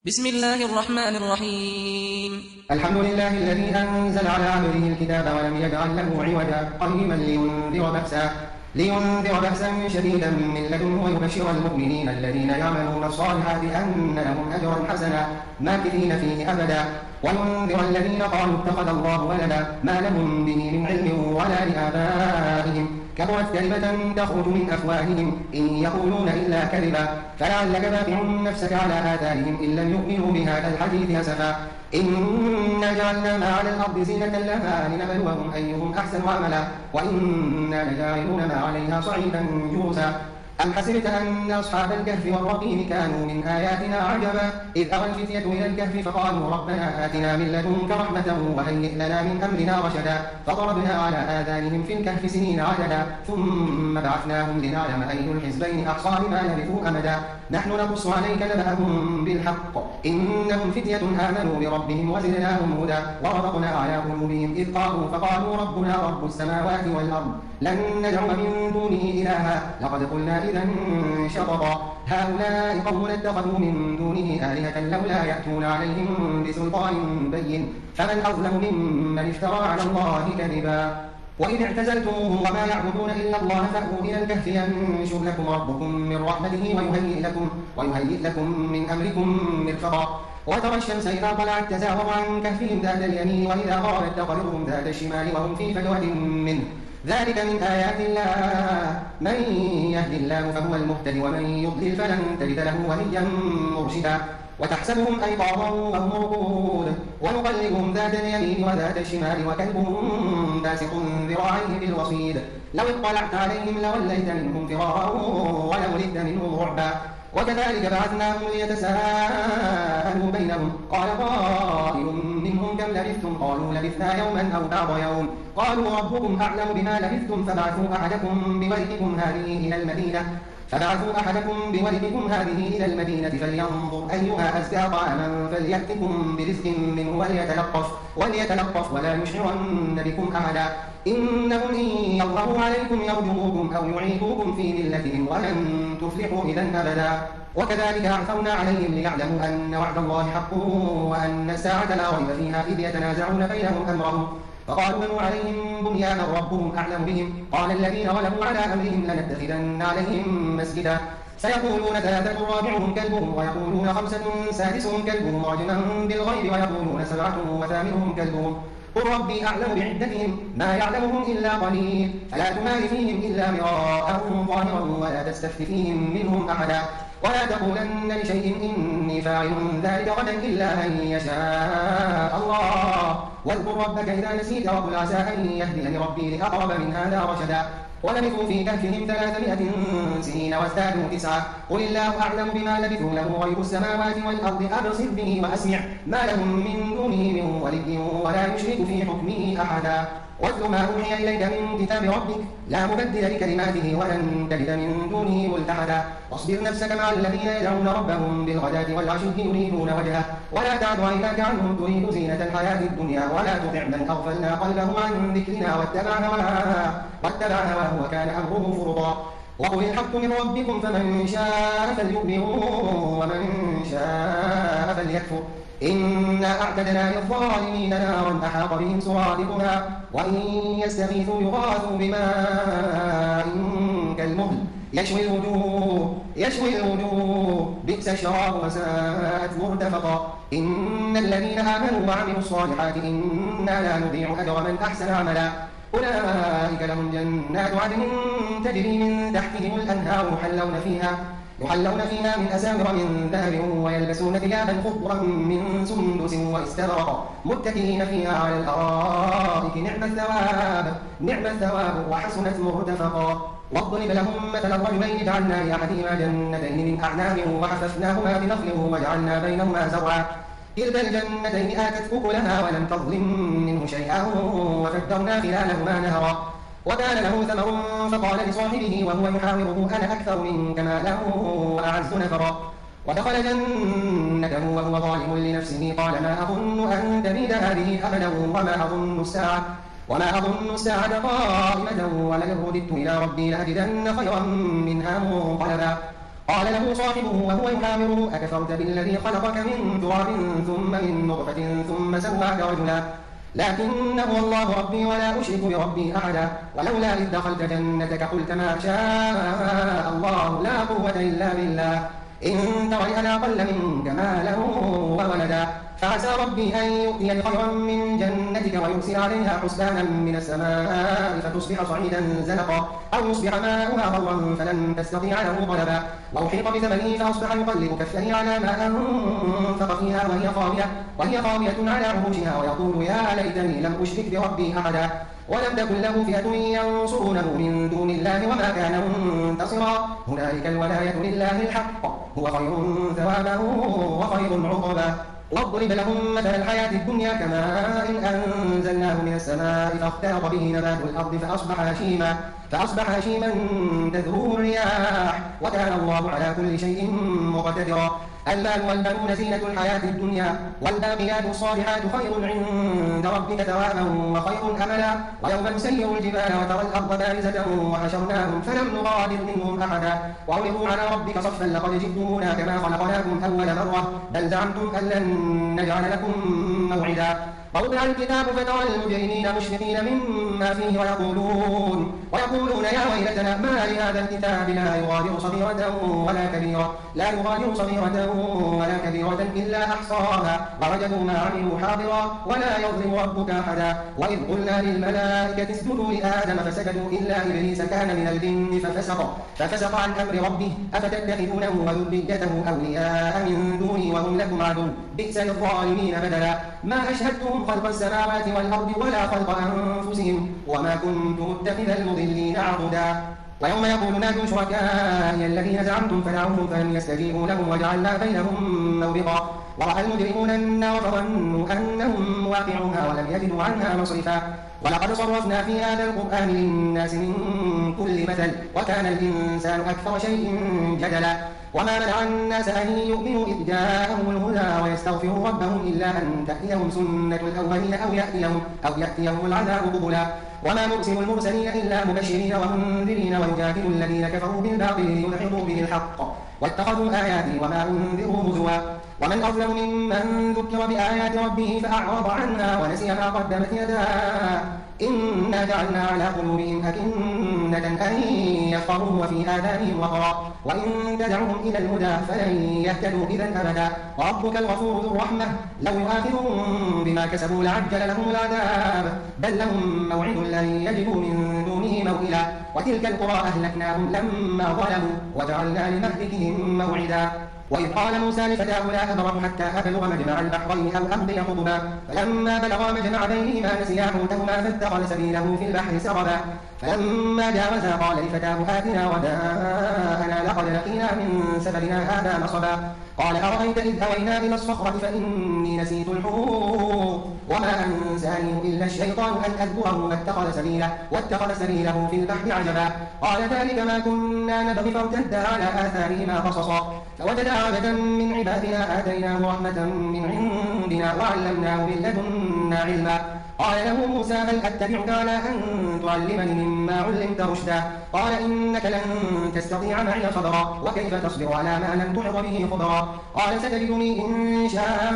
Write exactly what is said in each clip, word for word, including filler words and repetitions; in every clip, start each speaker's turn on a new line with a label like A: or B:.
A: بسم الله الرحمن الرحيم.
B: الحمد لله الذي أنزل على عبده الكتاب ولم يجعل له عوجا قيما لينذر بأسا لينذر بأسا شديدا من لدنه ويبشر المؤمنين الذين يعملون الصالحات أن لهم أجرا حسنا ماكثين فيه أبدا وينذر الذين قالوا اتخذ الله ولدا ما لهم به من علم ولا لآبائهم كبرت كلمة تخرج من أفواههم إن يقولون إلا كذبا فلعلك باقع نفسك على آثارهم إن لم يؤمنوا بهذا الحديث أسفا إنا جعلنا ما على الأرض زينة لها لنبلوهم أيهم أحسن عملا وإنا لجاعلون ما عليها صعيدا جرزا أم حسبت أن أصحاب الكهف والرقيم كانوا من آياتنا عجبا إذ أوى الفتية إلى الكهف فقالوا ربنا آتنا من لدنك رحمة وهيئ لنا من أمرنا رشدا فضربنا على آذانهم في الكهف سنين عددا ثم بعثناهم لنعلم أي الحزبين أحصى لما لبثوا أمدا نحن نقص عليك نبأهم بالحق إنهم فتية آمنوا بربهم وزدناهم هدى وربطنا على قلوبهم إذ قالوا فقالوا ربنا رب السماوات والأرض لن ندعو من دونه إلها لقد قلنا إذا شططا هؤلاء قوم اتخذوا من دونه آلهة لولا يأتون عليهم بسلطان بين فمن أظلم ممن افترى على الله كذبا وإذ اعتزلتموهم وما يعبدون إلا الله فأووا إلى الكهف ينشر لكم ربكم من رحمته ويهيئ لكم, ويهيئ لكم من أمركم مرفقا وترى الشمس إذا طلعت تزاور عن كهفهم ذات اليمين وإذا غربت تقرضهم ذات الشمال وهم في فجوة منه ذلك من آيات الله من يهد الله فهو المهتد ومن يضلل فلن تجد له وليا مرشدا وتحسبهم أيقاظا وهم رقود ونقلبهم ذات اليمين وذات الشمال وكلبهم باسط ذراعيه بالوصيد لو اطلعت عليهم لوليت منهم فرارا ولولدت منهم رعبا وكذلك بعثناهم ليتساءلوا بينهم قال قائل منهم كم لبثتم قالوا لبثنا يوما أو بعض يوم قالوا ربكم أعلم بما لبثتم فبعثوا أحدكم بورقكم هذه إلى المدينة فبعثوا أحدكم بورقكم هذه إلى المدينة فلينظر أيها أزكى طعاما فليأتكم برزق منه وليتلطف وليتلطف ولا يشعرن بكم أحدا إنهم إن يظهروا عليكم يرجموكم أو يعيدوكم في ملتهم ولن تفلحوا إذا أبدا وكذلك أعثرنا عليهم ليعلموا أن وعد الله حق وأن الساعة لا ريب فيها إذ يتنازعون بينهم أمرهم فقالوا بنوا عليهم بنيانا ربهم أعلم بهم قال الذين غلبوا على أمرهم لنتخذن عليهم مسجدا سيقولون ثلاثة رابعهم كلبهم ويقولون خمسة سادسهم كلبهم رجما بالغيب ويقولون سبعة وثامنهم كلبهم قل ربي أعلم بعدتهم ما يعلمهم إلا قليل فلا تمار فيهم إلا مراء ظاهرا ولا تستفت فيهم منهم أحدا ولا تقولن لشيء إني فاعل ذلك غدا إلا أن يشاء الله واذكر ربك إذا نسيت وقل عسى أن يهديني ربي لأقرب من هذا رشدا ولبثوا في كهفهم ثلاثمائة سنين وازدادوا تسعة قل الله أعلم بما لبثوا له غيب السماوات والأرض أبصر به وأسمع ما لهم من دونه من ولي ولا يشرك في حكمه أحدا واتل ما أوحي إليك من كتاب ربك لا مبدل لكلماته ولن تجد من دونه ملتحدا واصبر نفسك مع الذين يدعون ربهم بالغداة والعشي يريدون وجهه ولا تعد عيناك عنهم تريد زينة الحياة الدنيا ولا تطع من أغفلنا قلبه عن ذكرنا واتبع هواه واتبع هواه وكان أمره فرطا وقل الحق من ربكم فمن شاء فليؤمن ومن شاء فليكفر إنا أعتدنا للظالمين نارا أحاط بهم سرادقها وإن يستغيثوا يغاثوا بماء كالمهل يشوي الوجوه يشوي الوجوه بئس الشراب وساءت مرتفقا إن الذين آمنوا وعملوا الصالحات إنا لا نضيع أجر من أحسن عملا أولئك لهم جنات عدن تجري من تحتهم الأنهار يحلون فيها يحلون فيها من أساور من ذهب ويلبسون ثيابا خضرا من سندس واستبرق متكئين فيها على الأرائك نعم الثواب نعم الثواب وحسنت مرتفقا واضرب لهم مثل الرجلين جعلنا لأحدهما جنتين من أعناب وحففناهما بنخل وجعلنا بينهما زرعا كلتا الجنتين آتت أكلها ولم تظلم منه شيئا وفجرنا خلالهما نهرا وكان له ثمر فقال لصاحبه وهو يحاوره أنا أكثر منك مالا وأعز نفرا ودخل جنته وهو ظالم لنفسه قال ما أظن أن تبيد هذه أبدا وما أظن الساعة وما أظن الساعة قائمة ولئن رددت إلى ربي لأجدن خيرا منها منقلبا قال له صاحبه وهو يحاوره أكفرت بالذي خلقك من تراب ثم من نطفة ثم سواك رجلا لكن هو الله ربي ولا أشرك بربي أحدا ولولا إذ دخلت جنتك قلت ما شاء الله لا قوة إلا بالله إن ترني أنا أقل منك مالا وولدا فعسى ربي أن يؤتيني خيرا من جنتك ويرسل عليها حسبانا من السماء فتصبح صعيدا زلقا أو يصبح ماؤها غورا فلن تستطيع له طلبا وأحيط بثمنه فأصبح يقلب كفه على ما أنفق فيها وهي خاوية وهي خاوية على عروشها ويقول يا ليتني لم أشرك بربي أحدا ولم تكن له فئة ينصرونه من دون الله وما كان منتصرا هنالك الولاية لله الحق هو خير ثوابا وخير عقبا واضرب لهم مثل الحياة الدنيا كماء أنزلناه من السماء فاختلط به نبات الأرض فأصبح هشيما فأصبح هشيما تذروه الرياح وكان الله على كل شيء مقتدرا المال والبنون زينة الحياة الدنيا والباقيات الصالحات خير عند ربك ثوابا وخير أملا ويوم نسير الجبال وترى الأرض بارزة وحشرناهم فلم نغادر منهم أحدا وعرضوا على ربك صفا لقد جئتمونا كما خلقناكم أول مرة بل زعمتم أن لن نجعل لكم موعدا ووضع الكتاب فترى المجرمين مشفقين مما فيه ويقولون ويقولون يا ويلتنا ما لهذا الكتاب لا يغادر صغيرة ولا كبيرة لا يغادر صغيرة ولا كبيرة إلا أحصاها ووجدوا ما عملوا حاضرا ولا يظلم ربك أحدا وإذ قلنا للملائكة اسجدوا لآدم فسجدوا إلا إبليس كان من الجن ففسق ففسق عن أمر ربه أفتتخذونه وذريته أولياء من دوني وهم لكم عدو بئس للظالمين بدلا ما أشهدتهم خلق السماوات والأرض ولا خلق أنفسهم وما كنت متخذ المضلين عضدا ويوم يقول نادوا شركائي الذين زعمتم فدعوهم فلم يستجيبوا لهم وجعلنا بينهم موبقا ورأى المجرمون النار فظنوا أنهم مواقعوها ولم يجدوا عنها مصرفا ولقد صرفنا في هذا القرآن للناس من كل مثل وكان الإنسان أكثر شيء جدلا وما منع الناس أن يؤمنوا إذ جاءهم الهدى ويستغفروا ربهم إلا أن تأتيهم سنة الأولين أو يأتيهم, أو يأتيهم العذاب قبلا وما نرسل المرسلين إلا مبشرين ومنذرين ويجادل الذين كفروا بالباطل ليدحضوا به الحق واتخذوا آياتي وما أنذروا هزوا ومن أظلم ممن ذكر بآيات ربه فأعرض عنها ونسي ما قدمت يداه إنا جعلنا على قلوبهم أكنة أن يفقهوا وفي آذانهم وقرا وإن تدعوهم إلى الهدى فلن يهتدوا إذا أبدا وربك الغفور ذو الرحمة لو يؤاخذهم بما كسبوا لعجل لهم العذاب بل لهم موعد لن يجدوا من دونه موئلا وتلك القرى أهلكناهم لما ظلموا وجعلنا لمهلكهم موعدا وإذ قال موسى لفتاه لا أبرح حتى أبلغ مجمع البحرين أو أمضي حقبا فلما بلغا مجمع بينهما نسيا حوتهما فاتخذ سبيله في البحر سربا فلما جاوزا قال لفتاه آتنا غداءنا لقد لقينا من سفرنا هذا نصبا قال أرأيت إذ أوينا إلى الصخرة فإني نسيت الحوت وما أنسانيه إلا الشيطان أن أذكره واتخذ سبيله واتخذ سبيله في البحر عجبا قال ذلك ما كنا نبغي فارتدا على آثارهما قصصا فوجدا عبدا من عبادنا آتيناه رحمة من عندنا وعلمناه من لدنا علما قال له موسى هل أتبعك على أن تعلمني مما علمت رشدا قال إنك لن تستطيع معي صبرا وكيف تصبر على ما لم تحط به خبرا قال ستجدني إن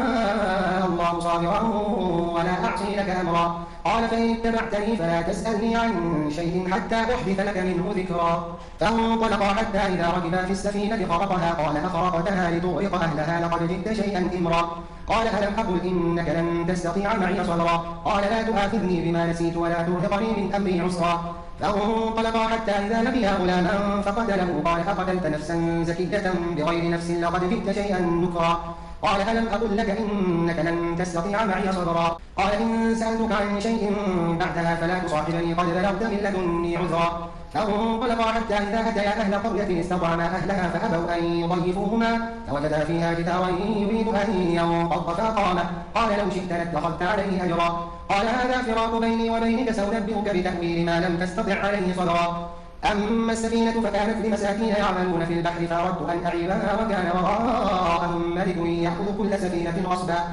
B: شاء الله صابرا ولا أعصي لك أمرا قال فإن اتبعتني فلا تسألني عن شيء حتى أحدث لك منه ذكرا فانطلقا حتى إذا ركبا في السفينة خرقها قال أخرقتها لتغرق أهلها لقد جئت شيئا إمرا قال ألم أقل إنك لن تستطيع معي صبرا قال لا تؤاخذني بما نسيت ولا ترهقني من أمري عسرا فانطلقا حتى إذا لقيا غلاما فقتله قال أقتلت نفسا زكية بغير نفس لقد جئت شيئا نكرا قال ألم أقل لك إنك لن تستطيع معي صبرا قال إن سألتك عن شيء بعدها فلا تصاحبني قد بلغت من لدني عذرا فانطلقا حتى إذا أتيا أهل قرية استطعما أهلها فأبوا أن يضيفوهما فوجدا فيها جدارا يريد أن ينقض فأقامه قال لو شئت لاتخذت عليه أجرا قال هذا فراق بيني وبينك سأنبئك بتأويل ما لم تستطع عليه صبرا أما السفينة فكانت لمساكين يعملون في البحر فأردت أن أعيبها وكان وراءهم ملك يأخذ كل سفينة غصبا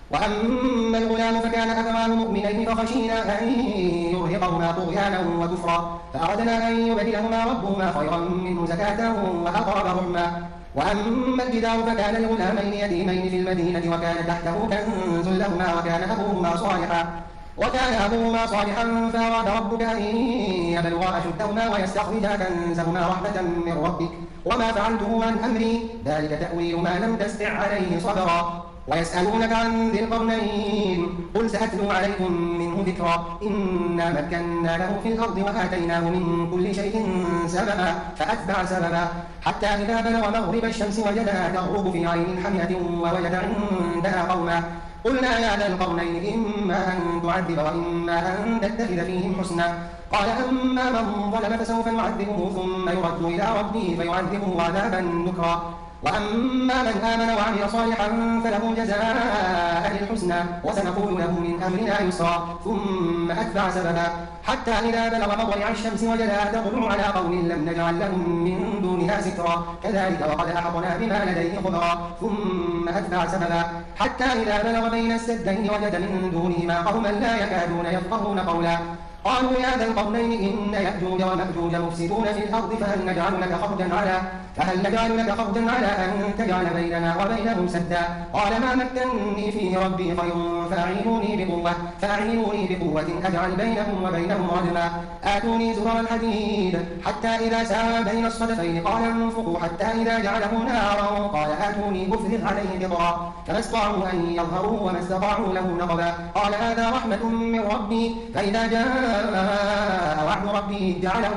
B: وأما الغلام فكان أبواه مؤمنين فخشينا أن يرهقهما طغيانا وكفرا فأردنا أن يبدلهما ربهما خيرا منه زكاة وأقرب رحما. وأما الجدار فكان لغلامين يتيمين في المدينة وكان تحته كنز لهما وكان أبوهما صالحا وكان أبوهما صالحا فأراد ربك أن يبلغا أشدهما ويستخرجا كنزهما رحمة من ربك وما فعلته عن أمري ذلك تأويل ما لم تستطع عليه صبرا. ويسألونك عن ذي القرنين قل سأتلو عليكم منه ذكرا إنا مكنا له في الأرض وآتيناه من كل شيء سببا فأتبع سببا حتى إذا بلغ مغرب الشمس وجدها تغرب في عين حمية ووجد عندها قوما قلنا يا ذا القرنين إما أن تعذب وإما أن تتخذ فيهم حسنا قال أما من ظلم فسوف نعذبه ثم يرد إلى ربه فيعذبه عذابا نكرا وأما من آمن وعمل صالحا فله جزاء الحسنى وسنقول له من أمرنا يسرا ثم أتبع سببا حتى إذا بلغ مطلع الشمس وجدها تطلع على قوم لم نجعل لهم من دونها سترا كذلك وقد أحطنا بما لديه خبرا ثم أتبع سببا حتى إذا بلغ بين السدين وجد من دونهما قوما لا يكادون يفقهون قولا قالوا يا ذا القرنين إن يأجوج ومأجوج مفسدون في الأرض فهل نجعل لك خرجا على فهل نجعل لك خرجا على أن تجعل بيننا وبينهم سدا قال ما مكنني فيه ربي خير فأعينوني بقوة فأعينوني بقوة أجعل بينهم وبينهم رجما آتوني زبر الحديد حتى إذا ساوى بين الصدفين قال انفقوا حتى إذا جعله نارا قال آتوني أفرغ عليه قطرا فما استطاعوا أن يظهروا وما استطاعوا له نقبا قال هذا رحمة من ربي فإذا جاء وعد ربي جعله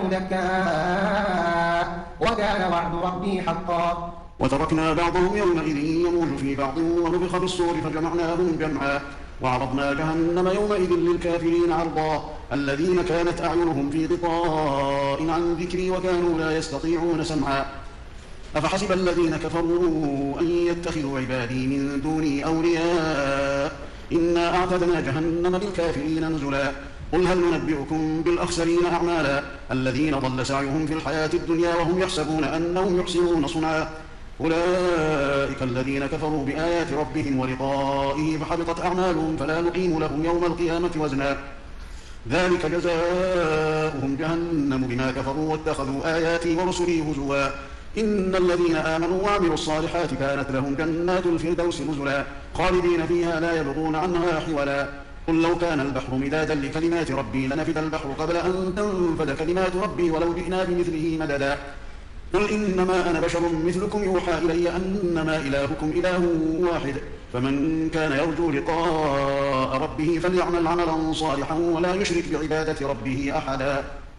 B: دكاء وكان وعد ربي حقا.
C: وتركنا بعضهم يومئذ يموج في بعض ونفخ في الصور فجمعناهم جمعا وعرضنا جهنم يومئذ للكافرين عرضا الذين كانت أعينهم في غطاء عن ذكري وكانوا لا يستطيعون سمعا أفحسب الذين كفروا أن يتخذوا عبادي من دوني أولياء إنا أعتدنا جهنم للكافرين نزلا قل هل ننبئكم بالأخسرين أعمالا الذين ضل سعيهم في الحياة الدنيا وهم يحسبون أنهم يحسنون صنعا أولئك الذين كفروا بآيات ربهم ولقائه فحبطت أعمالهم فلا نقيم لهم يوم القيامة وزنا ذلك جزاؤهم جهنم بما كفروا واتخذوا آياتي ورسلي هزوا إن الذين آمنوا وعملوا الصالحات كانت لهم جنات الفردوس نزلا خالدين فيها لا يبغون عنها حولا قل لو كان البحر مدادا لكلمات ربي لنفد البحر قبل أن تنفد كلمات ربي ولو جئنا بمثله مددا قل إنما أنا بشر مثلكم يوحى إلي أنما إلهكم إله واحد فمن كان يرجو لقاء ربه فليعمل عملا صالحا ولا يشرك بعبادة ربه أحدا.